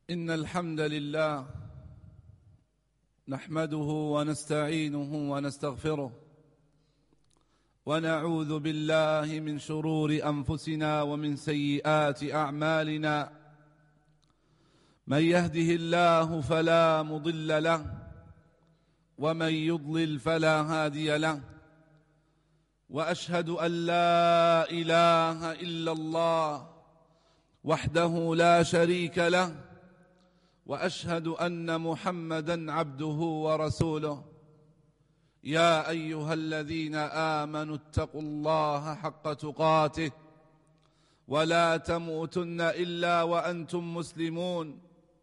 إن الحمد لله نحمده ونستعينه ونستغفره ونعوذ بالله من شرور أنفسنا ومن سيئات أعمالنا. من يهده الله فلا مضل له ومن يضلل فلا هادي له، وأشهد أن لا إله إلا الله وحده لا شريك له، وأشهد أن محمدًا عبده ورسوله. يا أيها الذين آمنوا اتقوا الله حق تقاته ولا تموتن إلا وأنتم مسلمون.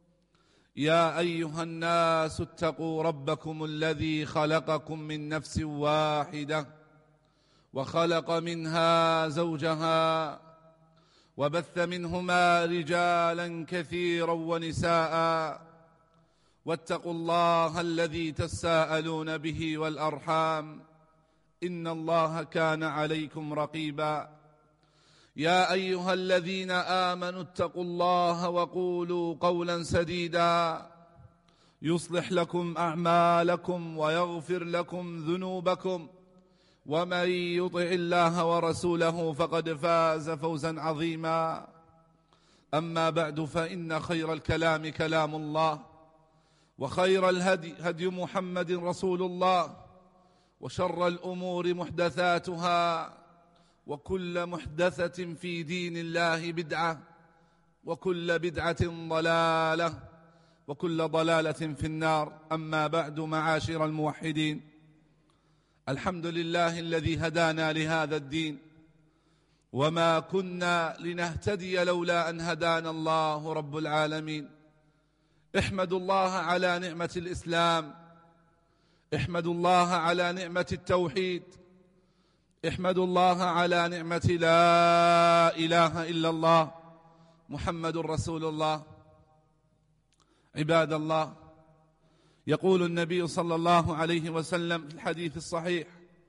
يا أيها الناس اتقوا ربكم الذي خلقكم من نفس واحدة وخلق منها زوجها وبث منهما رجالا كثيرا ونساء، واتقوا الله الذي تساءلون به والأرحام إن الله كان عليكم رقيبا. يا أيها الذين آمنوا اتقوا الله وقولوا قولا سديدا يصلح لكم أعمالكم ويغفر لكم ذنوبكم، ومن يطع الله ورسوله فقد فاز فوزا عظيما. أما بعد، فإن خير الكلام كلام الله، وخير الهدي هدي محمد رسول الله، وشر الأمور محدثاتها، وكل محدثة في دين الله بدعة، وكل بدعة ضلالة، وكل ضلالة في النار. أما بعد، معاشر الموحدين، الحمد لله الذي هدانا لهذا الدين، وما كنا لنهتدي لولا أن هدانا الله رب العالمين. احمدوا الله على نعمة الإسلام، احمدوا الله على نعمة التوحيد، احمدوا الله على نعمة لا إله إلا الله محمد رسول الله. عباد الله، يقول النبي صلى الله عليه وسلم في الحديث الصحيح: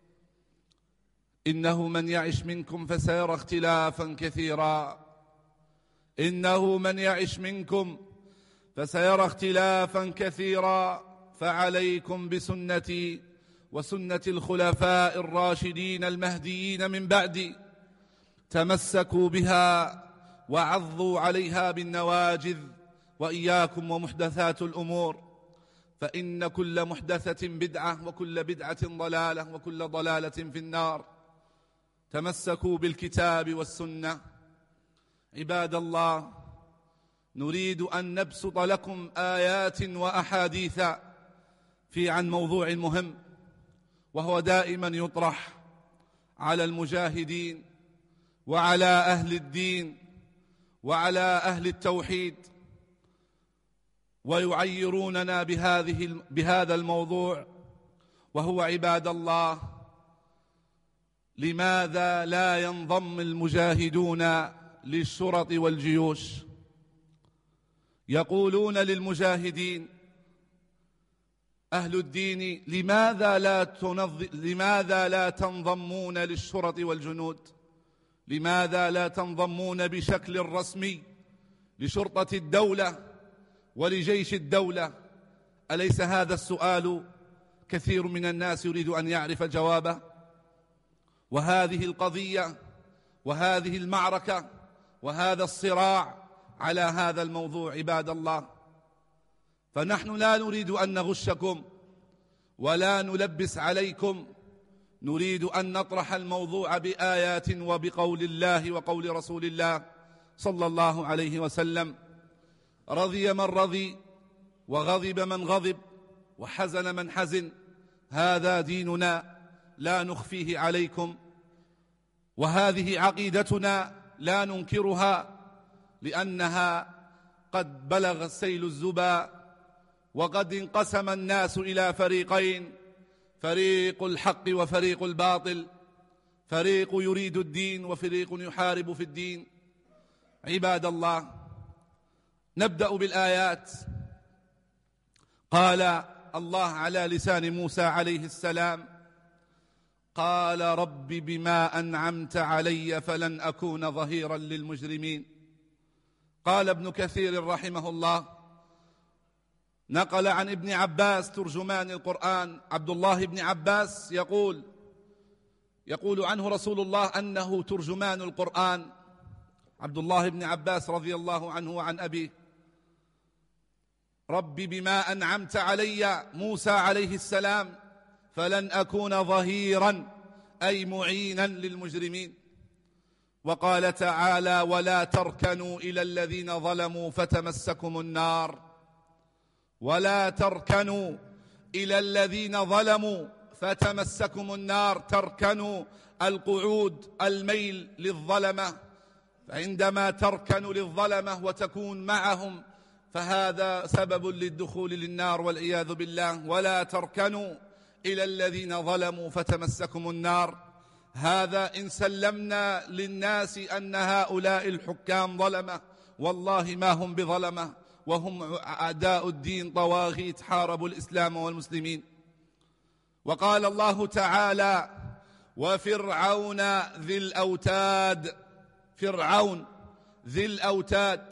إنه من يعش منكم فسيرى اختلافا كثيرا، إنه من يعش منكم فسيرى اختلافا كثيرا، فعليكم بسنتي وسنة الخلفاء الراشدين المهديين من بعدي، تمسكوا بها وعضوا عليها بالنواجذ، وإياكم ومحدثات الأمور، فإن كل محدثة بدعة، وكل بدعة ضلالة، وكل ضلالة في النار. تمسكوا بالكتاب والسنة. عباد الله، نريد أن نبسط لكم آيات وأحاديث عن موضوع مهم، وهو دائما يطرح على المجاهدين وعلى أهل الدين وعلى أهل التوحيد، ويعيروننا بهذا الموضوع، وهو: عباد الله، لماذا لا ينضم المجاهدون للشرط والجيوش؟ يقولون للمجاهدين أهل الدين: لماذا لا تنضمون للشرط والجنود؟ لماذا لا تنضمون بشكل رسمي لشرطة الدولة ولجيش الدولة؟ أليس هذا السؤال كثير من الناس يريد أن يعرف جوابه؟ وهذه القضية وهذه المعركة وهذا الصراع على هذا الموضوع، عباد الله، فنحن لا نريد أن نغشكم ولا نلبس عليكم، نريد أن نطرح الموضوع بآيات وبقول الله وقول رسول الله صلى الله عليه وسلم: رضي من رضي، وغضب من غضب، وحزن من حزن، هذا ديننا لا نخفيه عليكم، وهذه عقيدتنا لا ننكرها، لأنها قد بلغ السيل الزبا، وقد انقسم الناس إلى فريقين: فريق الحق وفريق الباطل، فريق يريد الدين وفريق يحارب في الدين. عباد الله، نبدأ بالآيات. قال الله على لسان موسى عليه السلام: قال رب بما أنعمت علي فلن أكون ظهيرا للمجرمين. قال ابن كثير رحمه الله: نقل عن ابن عباس ترجمان القرآن عبد الله بن عباس يقول عنه رسول الله أنه ترجمان القرآن. عبد الله بن عباس رضي الله عنه وعن أبيه: رب بما أنعمت علي موسى عليه السلام فلن أكون ظهيرا، أي معينا للمجرمين. وقال تعالى: ولا تركنوا إلى الذين ظلموا فتمسكم النار. ولا تركنوا إلى الذين ظلموا فتمسكم النار. تركنوا القعود، الميل للظلمة، فعندما تركن للظلمة وتكون معهم فهذا سبب للدخول للنار والعياذ بالله. ولا تركنوا إلى الذين ظلموا فتمسكم النار. هذا إن سلمنا للناس أن هؤلاء الحكام ظلمة، والله ما هم بظلمة، وهم أعداء الدين طواغيت حاربوا الإسلام والمسلمين. وقال الله تعالى: وفرعون ذي الأوتاد. فرعون ذي الأوتاد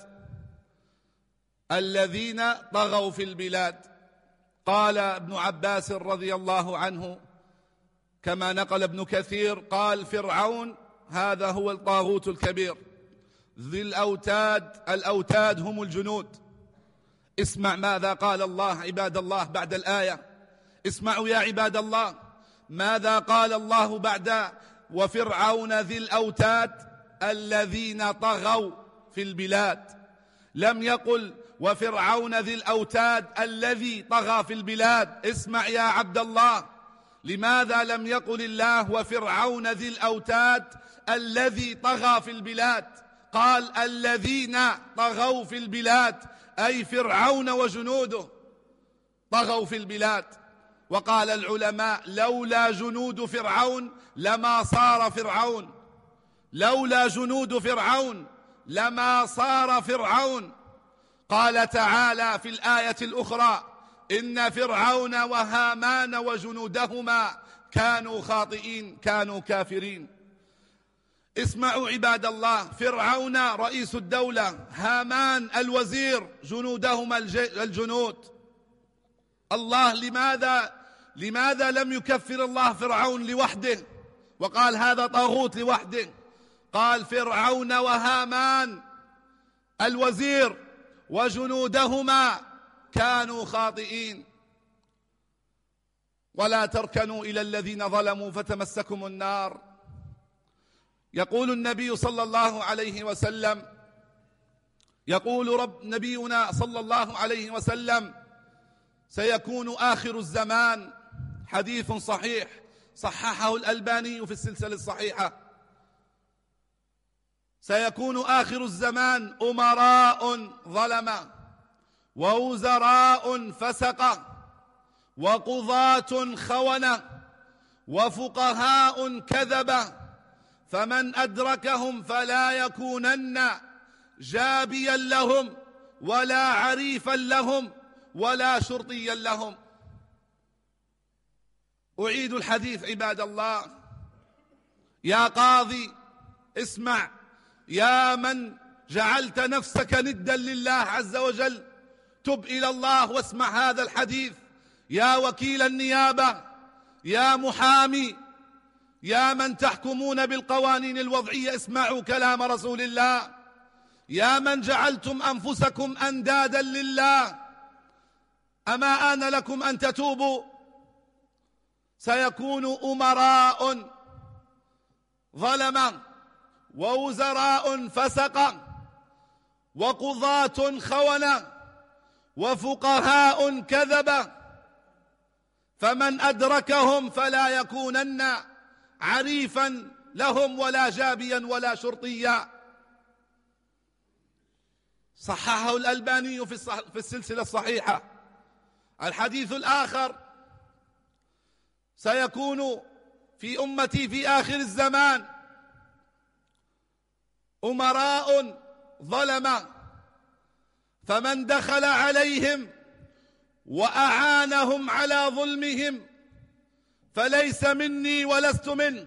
الذين طغوا في البلاد. قال ابن عباس رضي الله عنه كما نقل ابن كثير، قال: فرعون هذا هو الطاغوت الكبير. ذي الأوتاد، الأوتاد هم الجنود. اسمع ماذا قال الله عباد الله بعد الآية. اسمعوا يا عباد الله ماذا قال الله بعد وفرعون ذي الأوتاد الذين طغوا في البلاد. لم يقل وفرعون ذي الأوتاد الذي طغى في البلاد. اسمع يا عبد الله، لماذا لم يقل الله وفرعون ذي الأوتاد الذي طغى في البلاد؟ قال الذين طغوا في البلاد، أي فرعون وجنوده طغوا في البلاد. وقال العلماء: لولا جنود فرعون لما صار فرعون. لولا جنود فرعون لما صار فرعون. قال تعالى في الآية الأخرى: إن فرعون وهامان وجنودهما كانوا خاطئين، كانوا كافرين. اسمعوا عباد الله، فرعون رئيس الدولة، هامان الوزير، جنودهما الجنود. الله لماذا لم يكفر الله فرعون لوحده وقال هذا طاغوت لوحده؟ قال فرعون وهامان الوزير وجنودهما كانوا خاطئين. ولا تركنوا إلى الذين ظلموا فتمسكم النار. يقول النبي صلى الله عليه وسلم، يقول نبينا صلى الله عليه وسلم: سيكون آخر الزمان، حديث صحيح صححه الألباني في السلسلة الصحيحة، سيكون آخر الزمان أمراء ظلمة ووزراء فسقة وقضاة خونة وفقهاء كذبة، فمن أدركهم فلا يكونن جابيا لهم ولا عريفا لهم ولا شرطيا لهم. أعيد الحديث عباد الله. يا قاضي اسمع، يا من جعلت نفسك ندا لله عز وجل، تب إلى الله واسمع هذا الحديث. يا وكيل النيابة، يا محامي، يا من تحكمون بالقوانين الوضعية، اسمعوا كلام رسول الله. يا من جعلتم أنفسكم أندادا لله، أما آن لكم أن تتوبوا؟ سيكون أمراء ظلمة ووزراء فسقة وقضاة خونة وفقهاء كذبة، فمن أدركهم فلا يكونن عريفا لهم ولا جابيا ولا شرطيا. صححه الألباني في السلسلة الصحيحة. الحديث الآخر: سيكون في أمتي في آخر الزمان أمراء ظلمة، فمن دخل عليهم وأعانهم على ظلمهم فليس مني ولست منه.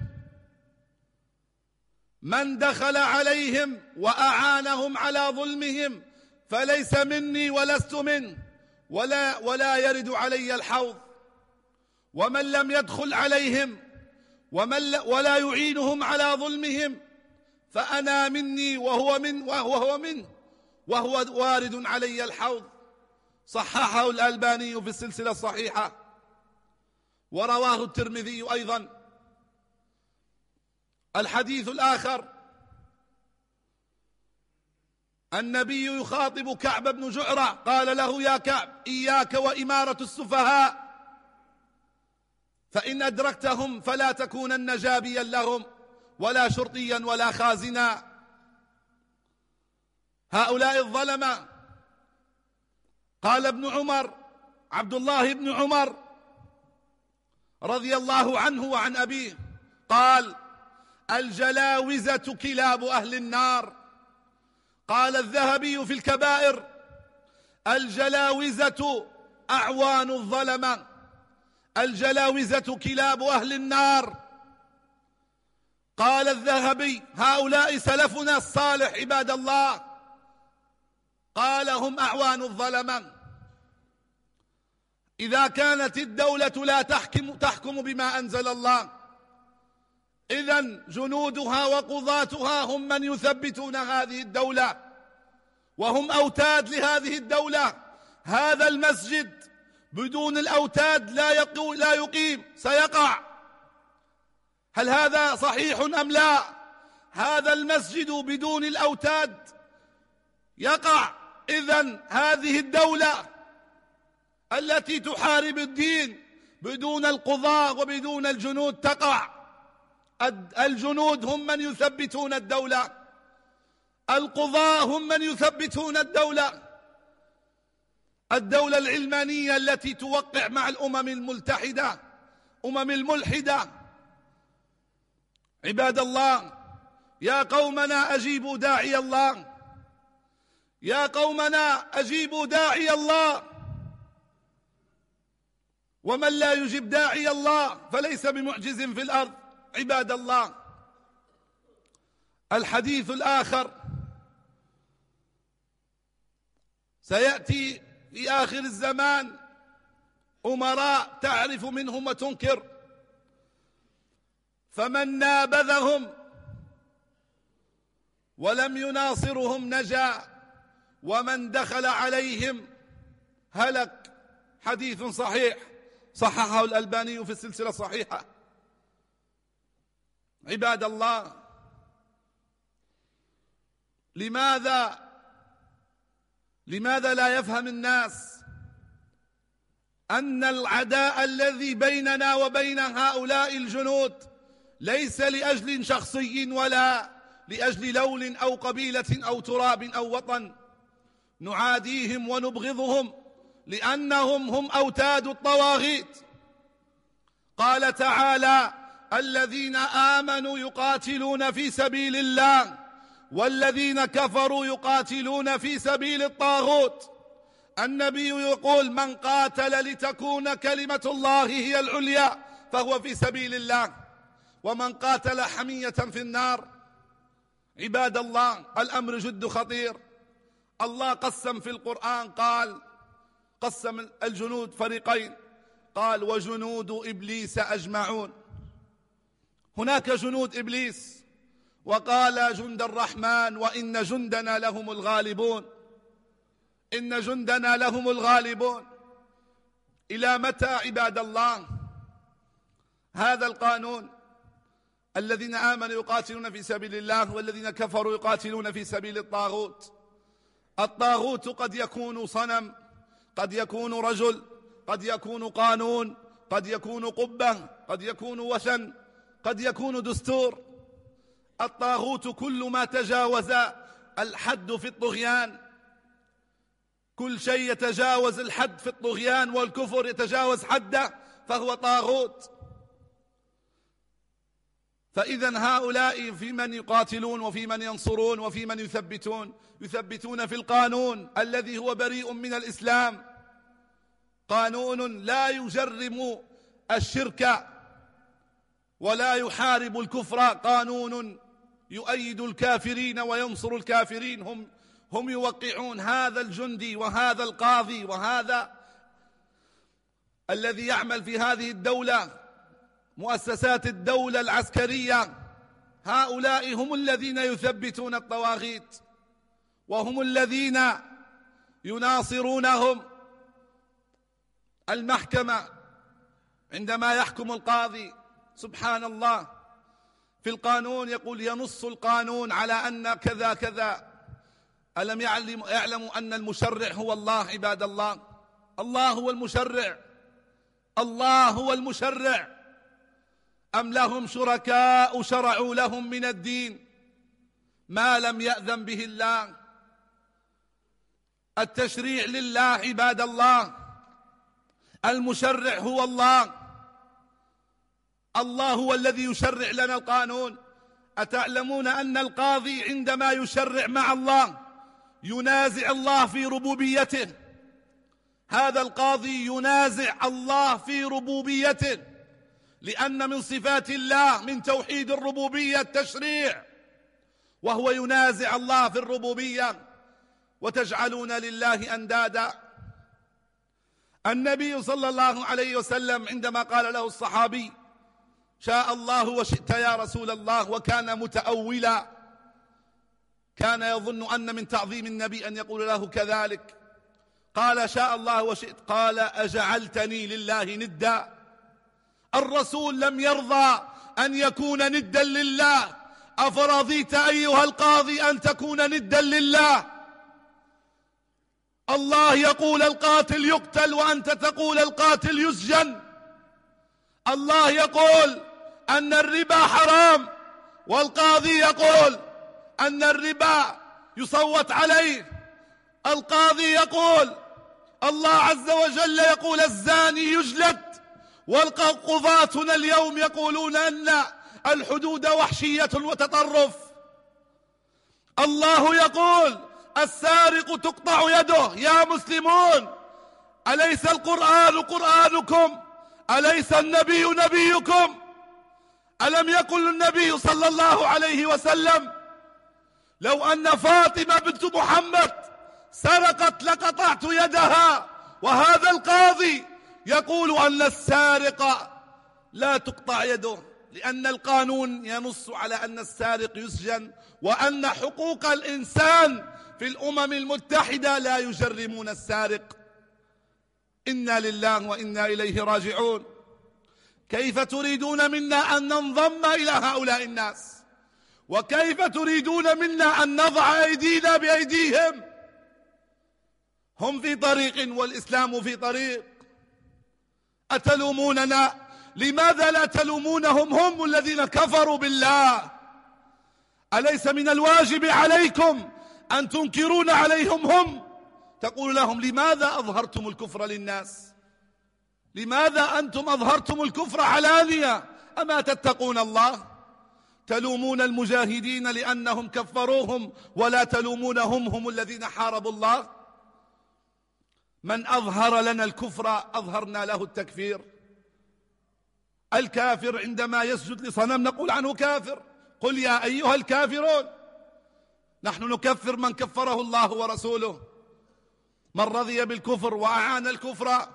من دخل عليهم وأعانهم على ظلمهم فليس مني ولست منه. ولا يرد علي الحوض، ومن لم يدخل عليهم ولا يعينهم على ظلمهم فأنا مني وهو وارد علي الحوض. صححه الألباني في السلسلة الصحيحة، ورواه الترمذي أيضا. الحديث الآخر، النبي يخاطب كعب بن جعرة، قال له: يا كعب، إياك وإمارة السفهاء، فإن أدركتهم فلا تكونن جابيا لهم ولا شرطيا ولا خازنا. هؤلاء الظلمة. قال ابن عمر، عبد الله بن عمر رضي الله عنه وعن أبيه، قال: الجلاوزة كلاب أهل النار. قال الذهبي في الكبائر: الجلاوزة أعوان الظلمة، الجلاوزة كلاب أهل النار. قال الذهبي: هؤلاء سلفنا الصالح عباد الله، قال: هم الظلمة. إذا كانت الدولة لا تحكم بما أنزل الله، إذن جنودها وقضاتها هم من يثبتون هذه الدولة، وهم أوتاد لهذه الدولة. هذا المسجد بدون الأوتاد لا يقيم، سيقع. هل هذا صحيح أم لا؟ هذا المسجد بدون الأوتاد يقع. إذن هذه الدولة التي تحارب الدين بدون القضاة وبدون الجنود تقع. الجنود هم من يثبتون الدولة، القضاة هم من يثبتون الدولة. الدولة العلمانية التي توقع مع الأمم الملحدة. عباد الله، يا قومنا أجيبوا داعي الله، يا قومنا أجيبوا داعي الله، ومن لا يجب داعي الله فليس بمعجز في الأرض. عباد الله، الحديث الآخر، سيأتي في آخر الزمان أمراء تعرف منهم وتنكر، فمن نابذهم ولم يناصرهم نجا، ومن دخل عليهم هلك. حديث صحيح صححه الألباني في السلسلة الصحيحة. عباد الله، لماذا لا يفهم الناس أن العداء الذي بيننا وبين هؤلاء الجنود ليس لأجل شخصي ولا لأجل لون أو قبيلة أو تراب أو وطن؟ نعاديهم ونبغضهم لأنهم هم أوتاد الطواغيت. قال تعالى: الذين آمنوا يقاتلون في سبيل الله والذين كفروا يقاتلون في سبيل الطاغوت. النبي يقول: من قاتل لتكون كلمة الله هي العليا فهو في سبيل الله، ومن قاتل حمية في النار. عباد الله، الأمر جد خطير. الله قسم في القرآن، قسم الجنود فريقين، قال: وجنود إبليس أجمعون. هناك جنود إبليس، وقال: جند الرحمن وإن جندنا لهم الغالبون، إن جندنا لهم الغالبون. إلى متى عباد الله هذا القانون؟ الذين آمنوا يقاتلون في سبيل الله والذين كفروا يقاتلون في سبيل الطاغوت. الطاغوت قد يكون صنم، قد يكون رجل، قد يكون قانون، قد يكون قبة، قد يكون وثن، قد يكون دستور. الطاغوت كل ما تجاوز الحد في الطغيان، كل شيء يتجاوز الحد في الطغيان والكفر يتجاوز حده فهو طاغوت. فإذا هؤلاء في من يقاتلون وفي من ينصرون وفي من يثبتون في القانون الذي هو بريء من الإسلام، قانون لا يجرم الشرك ولا يحارب الكفر، قانون يؤيد الكافرين وينصر الكافرين، هم يوقعون هذا الجندي وهذا القاضي وهذا الذي يعمل في هذه الدولة، مؤسسات الدولة العسكرية. هؤلاء هم الذين يثبتون الطواغيت، وهم الذين يناصرونهم. المحكمة عندما يحكم القاضي سبحان الله في القانون يقول ينص القانون على أن كذا كذا. ألم يعلموا أن المشرع هو الله عباد الله؟ الله هو المشرع، الله هو المشرع. أم لهم شركاء شرعوا لهم من الدين ما لم يأذن به الله؟ التشريع لله عباد الله، المشرع هو الله، الله هو الذي يشرع لنا القانون. أتعلمون أن القاضي عندما يشرع مع الله ينازع الله في ربوبيته؟ هذا القاضي ينازع الله في ربوبيته، لأن من صفات الله من توحيد الربوبية التشريع، وهو ينازع الله في الربوبية. وتجعلون لله أندادا. النبي صلى الله عليه وسلم عندما قال له الصحابي شاء الله وشئت يا رسول الله، وكان متأولا، كان يظن أن من تعظيم النبي أن يقول له كذلك، قال شاء الله وشئت، قال أجعلتني لله ندا؟ الرسول لم يرضى أن يكون ندا لله، أفرضيت أيها القاضي أن تكون ندا لله؟ الله يقول القاتل يقتل وأنت تقول القاتل يسجن. الله يقول أن الربا حرام والقاضي يقول أن الربا يصوت عليه. القاضي يقول، الله عز وجل يقول الزاني يجلد، والقضاتنا اليوم يقولون أن الحدود وحشية وتطرف. الله يقول السارق تقطع يده. يا مسلمون، أليس القرآن قرآنكم؟ أليس النبي نبيكم؟ ألم يقل النبي صلى الله عليه وسلم لو أن فاطمة بنت محمد سرقت لقطعت يدها؟ وهذا القاضي يقول أن السارق لا تقطع يده، لأن القانون ينص على أن السارق يسجن، وأن حقوق الإنسان في الأمم المتحدة لا يجرمون السارق. إنا لله وإنا إليه راجعون. كيف تريدون منا أن ننضم إلى هؤلاء الناس؟ وكيف تريدون منا أن نضع أيدينا بأيديهم؟ هم في طريق والإسلام في طريق. أتلوموننا؟ لماذا لا تلومونهم؟ هم الذين كفروا بالله. أليس من الواجب عليكم أن تنكرون عليهم هم؟ تقول لهم لماذا أظهرتم الكفر للناس؟ لماذا أنتم أظهرتم الكفر علانية؟ أما تتقون الله؟ تلومون المجاهدين لأنهم كفروهم ولا تلومونهم هم الذين حاربوا الله. من أظهر لنا الكفر أظهرنا له التكفير. الكافر عندما يسجد لصنم نقول عنه كافر، قل يا أيها الكافرون. نحن نكفر من كفره الله ورسوله. من رضي بالكفر وأعان الكفر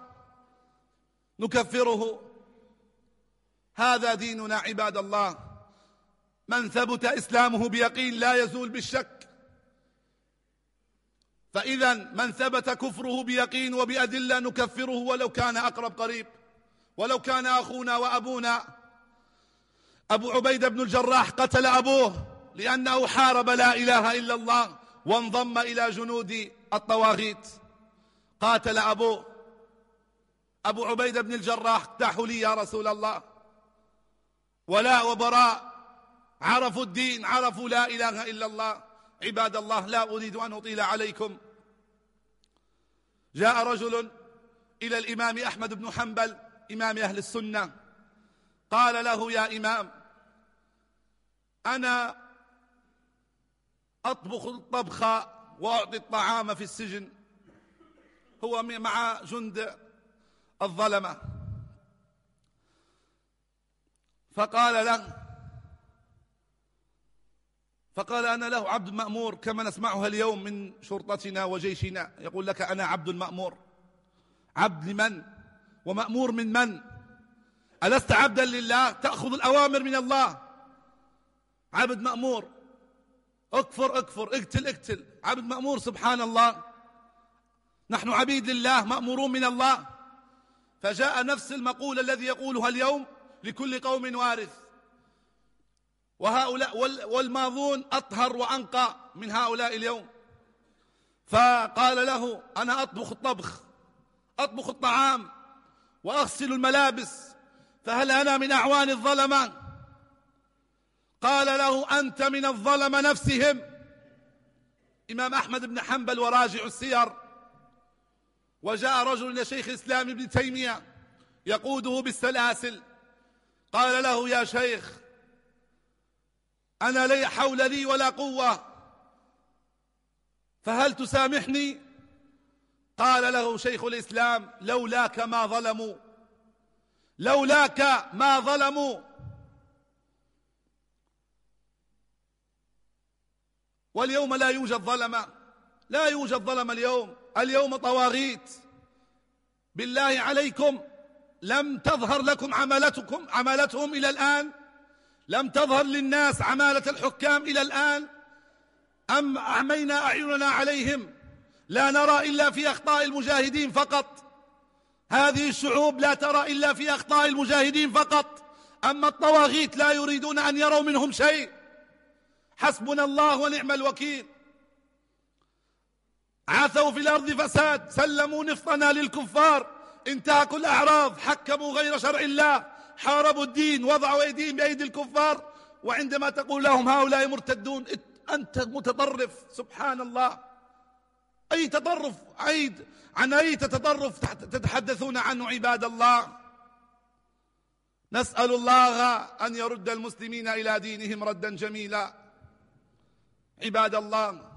نكفره. هذا ديننا عباد الله. من ثبت إسلامه بيقين لا يزول بالشك. فإذا من ثبت كفره بيقين وبأدلة نكفره ولو كان أقرب قريب، ولو كان أخونا وأبونا. أبو عبيدة بن الجراح قتل أبوه لأنه حارب لا إله إلا الله وانضم إلى جنود الطواغيت. قاتل أبوه. أبو عبيدة بن الجراح اقتحوا لي يا رسول الله، ولاء وبراء، عرفوا الدين، عرفوا لا إله إلا الله. عباد الله، لا أريد أن أطيل عليكم. جاء رجل إلى الإمام أحمد بن حنبل إمام أهل السنة، قال له يا إمام، أنا أطبخ الطبخ وأعطي الطعام في السجن. هو مع جند الظلمة. فقال له فقال أنا له عبد مأمور كما نسمعها اليوم من شرطتنا وجيشنا، يقول لك أنا عبد مأمور. عبد لمن ومأمور من من؟ ألست عبدا لله تأخذ الأوامر من الله؟ عبد مأمور، اكفر اكفر، اقتل اقتل، عبد مأمور. سبحان الله، نحن عبيد لله مأمورون من الله. فجاء نفس المقول الذي يقولها اليوم: لكل قوم وارث. وهؤلاء والماضون أطهر وأنقى من هؤلاء اليوم. فقال له: أنا أطبخ الطبخ، أطبخ الطعام وأغسل الملابس، فهل أنا من أعوان الظلمة؟ قال له: أنت من الظلمة نفسهم. إمام أحمد بن حنبل وراجع السير. وجاء رجل إلى شيخ الإسلام ابن تيمية يقوده بالسلاسل، قال له: يا شيخ، أنا لا حول لي ولا قوة، فهل تسامحني؟ قال له شيخ الإسلام: لولاك ما ظلموا، لولاك ما ظلموا. واليوم لا يوجد ظلمة، لا يوجد ظلم اليوم. اليوم طواغيت. بالله عليكم، لم تظهر لكم عمالتهم إلى الآن؟ لم تظهر للناس عمالة الحكام إلى الآن؟ أم أعمينا أعيننا عليهم؟ لا نرى إلا في أخطاء المجاهدين فقط. هذه الشعوب لا ترى إلا في أخطاء المجاهدين فقط. أما الطواغيت لا يريدون أن يروا منهم شيء. حسبنا الله ونعم الوكيل. عثوا في الأرض فساد، سلموا نفطنا للكفار، انتهكوا الأعراض، حكموا غير شرع الله، حاربوا الدين، وضعوا أيديهم بأيدي الكفار. وعندما تقول لهم هؤلاء مرتدون، أنت متطرف. سبحان الله، أي تطرف؟ عن أي تطرف تتحدثون عنه عباد الله؟ نسأل الله أن يرد المسلمين إلى دينهم ردا جميلا. عباد الله،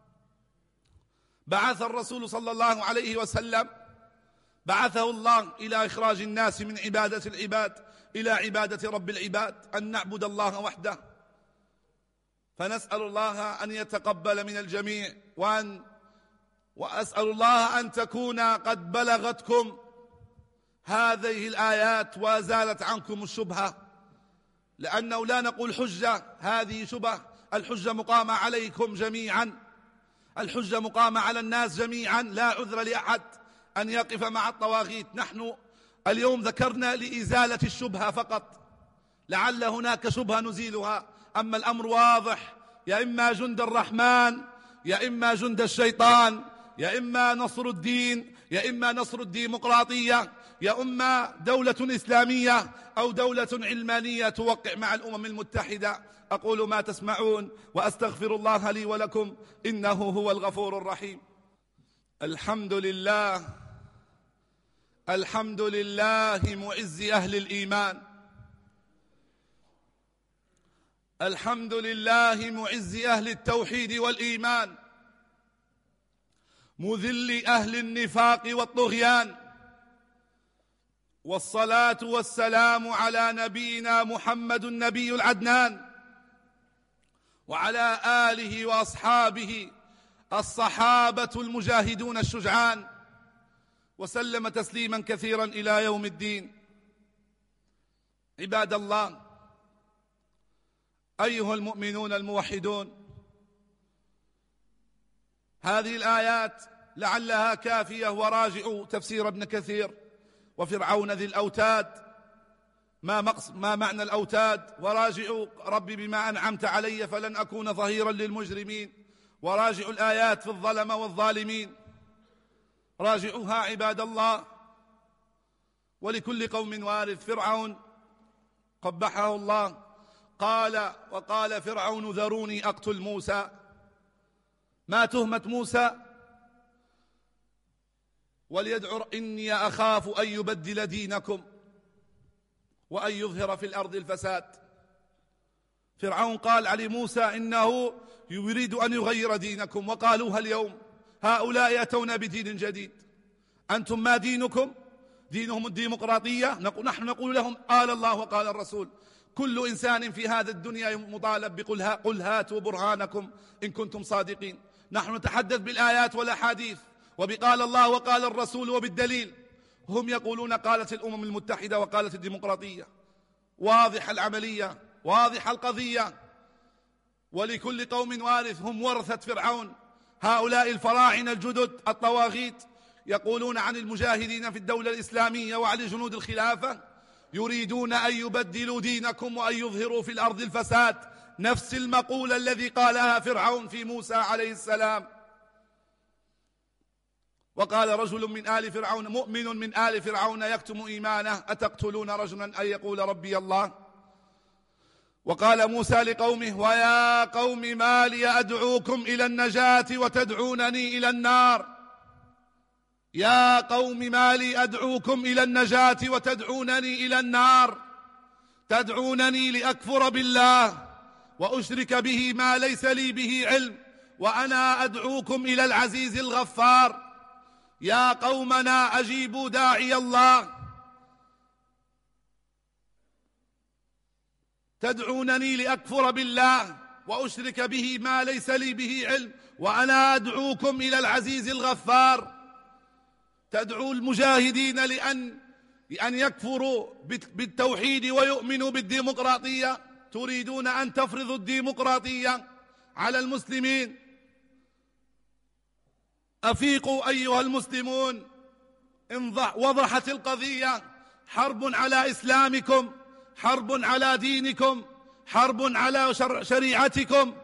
بعث الرسول صلى الله عليه وسلم، بعثه الله إلى إخراج الناس من عبادة العباد إلى عبادة رب العباد، أن نعبد الله وحده. فنسأل الله أن يتقبل من الجميع، وأسأل الله أن تكون قد بلغتكم هذه الآيات وزالت عنكم الشبهة، لأنه لا نقول حجة، هذه شبهة. الحجة مقامة عليكم جميعا، الحجة مقامة على الناس جميعا، لا عذر لأحد أن يقف مع الطواغيت. نحن اليوم ذكرنا لإزالة الشبهة فقط، لعل هناك شبهة نزيلها. أما الأمر واضح، يا إما جند الرحمن يا إما جند الشيطان، يا إما نصر الدين يا إما نصر الديمقراطية، يا إما دولة إسلامية أو دولة علمانية توقع مع الأمم المتحدة. أقول ما تسمعون وأستغفر الله لي ولكم، إنه هو الغفور الرحيم. الحمد لله، الحمد لله معز أهل الإيمان، الحمد لله معز أهل التوحيد والإيمان، مذل أهل النفاق والطغيان. والصلاة والسلام على نبينا محمد النبي العدنان، وعلى آله وأصحابه الصحابة المجاهدون الشجعان، وسلم تسليما كثيرا إلى يوم الدين. عباد الله، أيها المؤمنون الموحدون، هذه الآيات لعلها كافية، وراجعوا تفسير ابن كثير. وفرعون ذي الأوتاد، ما معنى الأوتاد؟ وراجعوا ربي بما أنعمت علي فلن أكون ظهيرا للمجرمين، وراجعوا الآيات في الظلمة والظالمين، راجعوها عباد الله. ولكل قوم وارث. فرعون قبحه الله وقال فرعون: ذروني أقتل موسى. ما تهمة موسى؟ وليدعو إني أخاف أن يبدل دينكم وأن يظهر في الأرض الفساد. فرعون قال علي موسى إنه يريد أن يغير دينكم، وقالوها اليوم هؤلاء يأتون بدين جديد. أنتم ما دينكم؟ دينهم الديمقراطية. نحن نقول لهم قال الله وقال الرسول. كل إنسان في هذا الدنيا مطالب قل هاتوا برهانكم إن كنتم صادقين. نحن نتحدث بالآيات والأحاديث وبقال الله وقال الرسول وبالدليل. هم يقولون قالت الأمم المتحدة وقالت الديمقراطية. واضح العملية، واضح القضية، ولكل قوم وارث. هم ورثة فرعون. هؤلاء الفراعنة الجدد الطواغيت يقولون عن المجاهدين في الدولة الإسلامية وعن جنود الخلافة يريدون أن يبدلوا دينكم وأن يظهروا في الأرض الفساد، نفس المقولة الذي قالها فرعون في موسى عليه السلام. وقال رجل من آل فرعون مؤمن من آل فرعون يكتم إيمانه أتقتلون رجلا أن يقول ربي الله. وقال موسى لقومه ويا قوم ما لي أدعوكم إلى النجاة وتدعونني إلى النار. يا قوم ما لي أدعوكم إلى النجاة وتدعونني إلى النار. تدعونني لأكفر بالله وأشرك به ما ليس لي به علم وأنا أدعوكم إلى العزيز الغفار. يا قومنا أجيبوا داعي الله. تدعونني لأكفر بالله وأشرك به ما ليس لي به علم وأنا أدعوكم إلى العزيز الغفار. تدعو المجاهدين لأن يكفروا بالتوحيد ويؤمنوا بالديمقراطية. تريدون أن تفرضوا الديمقراطية على المسلمين. أفيقوا أيها المسلمون، وضحت القضية. حرب على إسلامكم، حرب على دينكم، حرب على شريعتكم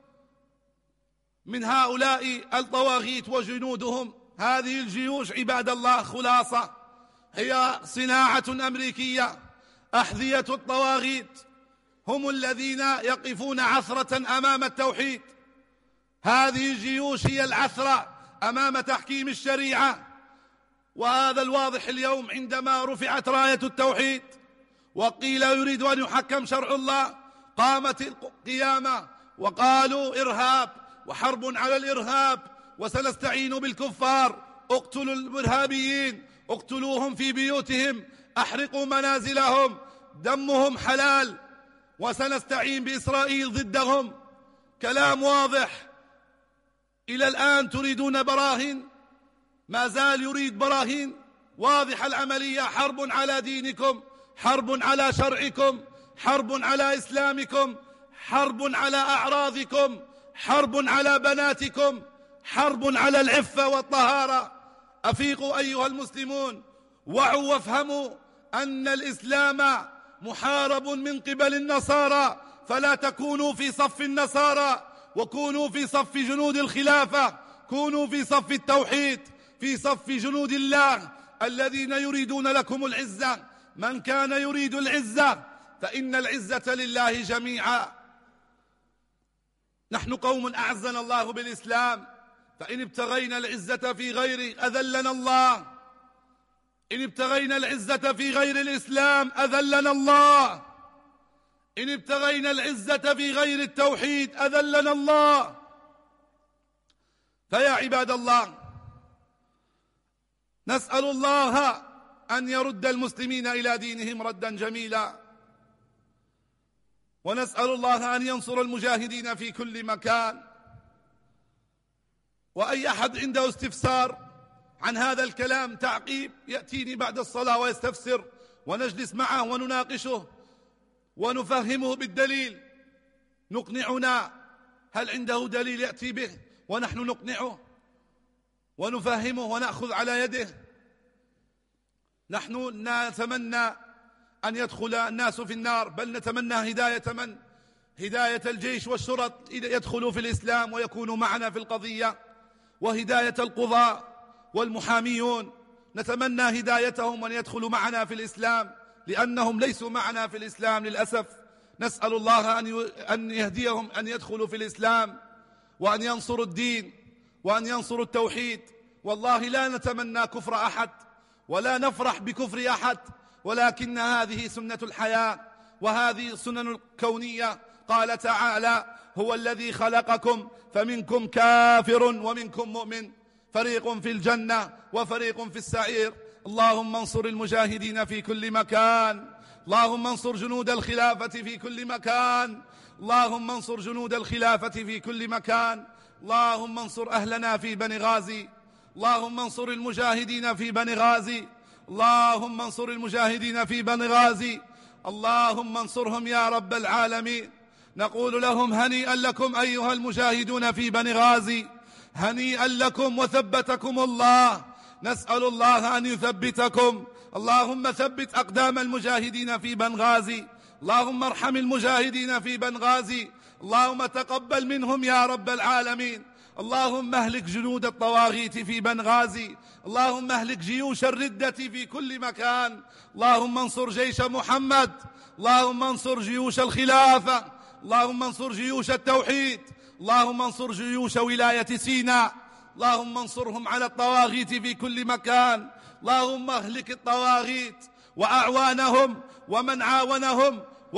من هؤلاء الطواغيت وجنودهم. هذه الجيوش عباد الله خلاصة هي صناعة أمريكية. أحذية الطواغيت هم الذين يقفون عثرة أمام التوحيد. هذه الجيوش هي العثرة أمام تحكيم الشريعة. وهذا الواضح اليوم عندما رفعت راية التوحيد وقيل يريد أن يحكم شرع الله، قامت القيامة وقالوا إرهاب وحرب على الإرهاب وسنستعين بالكفار. اقتلوا الإرهابيين، اقتلوهم في بيوتهم، احرقوا منازلهم، دمهم حلال، وسنستعين بإسرائيل ضدهم. كلام واضح. إلى الآن تريدون براهين؟ ما زال يريد براهين. واضح العملية. حرب على دينكم، حرب على شرعكم، حرب على إسلامكم، حرب على أعراضكم، حرب على بناتكم، حرب على العفة والطهارة. أفيقوا أيها المسلمون، وعوا وافهموا أن الإسلام محارب من قبل النصارى، فلا تكونوا في صف النصارى وكونوا في صف جنود الخلافة. كونوا في صف التوحيد، في صف جنود الله الذين يريدون لكم العزة. من كان يريد العزة فإن العزة لله جميعا. نحن قوم أعزنا الله بالإسلام، فإن ابتغينا العزة في غيره أذلنا الله. إن ابتغينا العزة في غير الإسلام أذلنا الله. إن ابتغينا العزة في غير التوحيد أذلنا الله. فيا عباد الله، نسأل الله أن يرد المسلمين إلى دينهم ردا جميلا، ونسأل الله أن ينصر المجاهدين في كل مكان. وأي أحد عنده استفسار عن هذا الكلام تعقيب يأتيني بعد الصلاة ويستفسر، ونجلس معه ونناقشه ونفهمه بالدليل. نقنعنا، هل عنده دليل يأتي به ونحن نقنعه ونفهمه ونأخذ على يده. نحن نتمنى أن يدخل الناس في النار، بل نتمنى هداية الجيش والشرط يدخلوا في الإسلام ويكونوا معنا في القضية، وهداية القضاء والمحاميون نتمنى هدايتهم وأن يدخلوا معنا في الإسلام، لأنهم ليسوا معنا في الإسلام للأسف. نسأل الله أن يهديهم أن يدخلوا في الإسلام وأن ينصروا الدين وأن ينصروا التوحيد. والله لا نتمنى كفر أحد ولا نفرح بكفر أحد، ولكن هذه سنة الحياة وهذه السنن الكونية. قال تعالى: هو الذي خلقكم فمنكم كافر ومنكم مؤمن، فريق في الجنة وفريق في السعير. اللهم انصر المجاهدين في كل مكان، اللهم انصر جنود الخلافة في كل مكان، اللهم انصر جنود الخلافة في كل مكان. اللهم انصر أهلنا في بني غازي، اللهم انصر المجاهدين في بني غازي، اللهم انصر المجاهدين في بني غازي، اللهم انصرهم يا رب العالمين. نقول لهم هنيئا لكم أيها المجاهدون في بني غازي، هنيئا لكم وثبتكم الله. نسأل الله أن يثبتكم. اللهم ثبت أقدام المجاهدين في بنغازي، اللهم ارحم المجاهدين في بنغازي، اللهم تقبل منهم يا رب العالمين. اللهم اهلك جنود الطواغيت في بنغازي، اللهم اهلك جيوش الردة في كل مكان. اللهم انصر جيش محمد، اللهم انصر جيوش الخلافة، اللهم انصر جيوش التوحيد، اللهم انصر جيوش ولاية سيناء، اللهم انصرهم على الطواغيت في كل مكان. اللهم اهلك الطواغيت وأعوانهم ومن عاونهم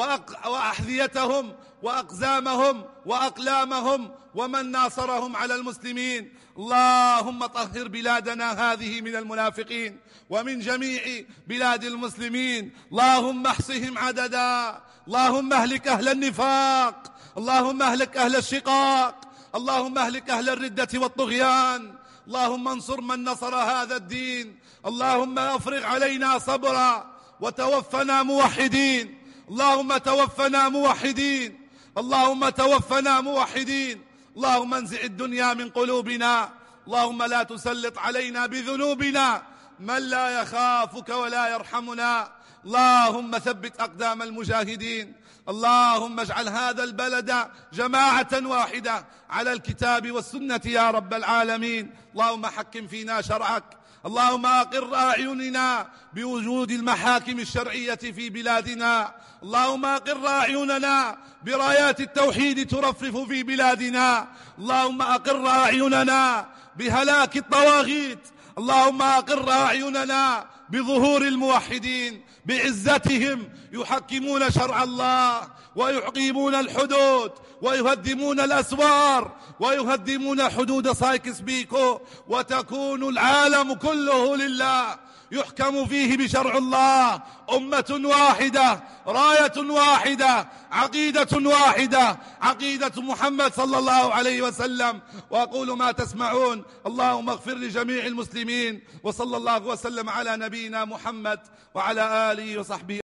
وأحذيتهم وأقزامهم وأقلامهم ومن ناصرهم على المسلمين. اللهم طهر بلادنا هذه من المنافقين ومن جميع بلاد المسلمين. اللهم احصهم عددا، اللهم اهلك أهل النفاق، اللهم اهلك أهل الشقاق، اللهم اهلك أهل الردة والطغيان. اللهم انصر من نصر هذا الدين. اللهم افرغ علينا صبرا وتوفنا موحدين، اللهم توفنا موحدين، اللهم توفنا موحدين. اللهم انزع الدنيا من قلوبنا، اللهم لا تسلط علينا بذنوبنا من لا يخافك ولا يرحمنا. اللهم ثبت أقدام المجاهدين. اللهم اجعل هذا البلد جماعة واحدة على الكتاب والسنة يا رب العالمين. اللهم حكم فينا شرعك، اللهم أقر أعيننا بوجود المحاكم الشرعية في بلادنا، اللهم أقر أعيننا برايات التوحيد ترفرف في بلادنا، اللهم أقر أعيننا بهلاك الطواغيت، اللهم أقر أعيننا بظهور الموحدين بعزتهم يحكمون شرع الله ويقيمون الحدود ويهدمون الأسوار ويهدمون حدود سايكس بيكو، وتكون العالم كله لله يحكم فيه بشرع الله. أمة واحدة، راية واحدة، عقيدة واحدة، عقيدة محمد صلى الله عليه وسلم. وأقول ما تسمعون. اللهم اغفر لجميع المسلمين، وصلى الله وسلم على نبينا محمد وعلى آله وصحبه.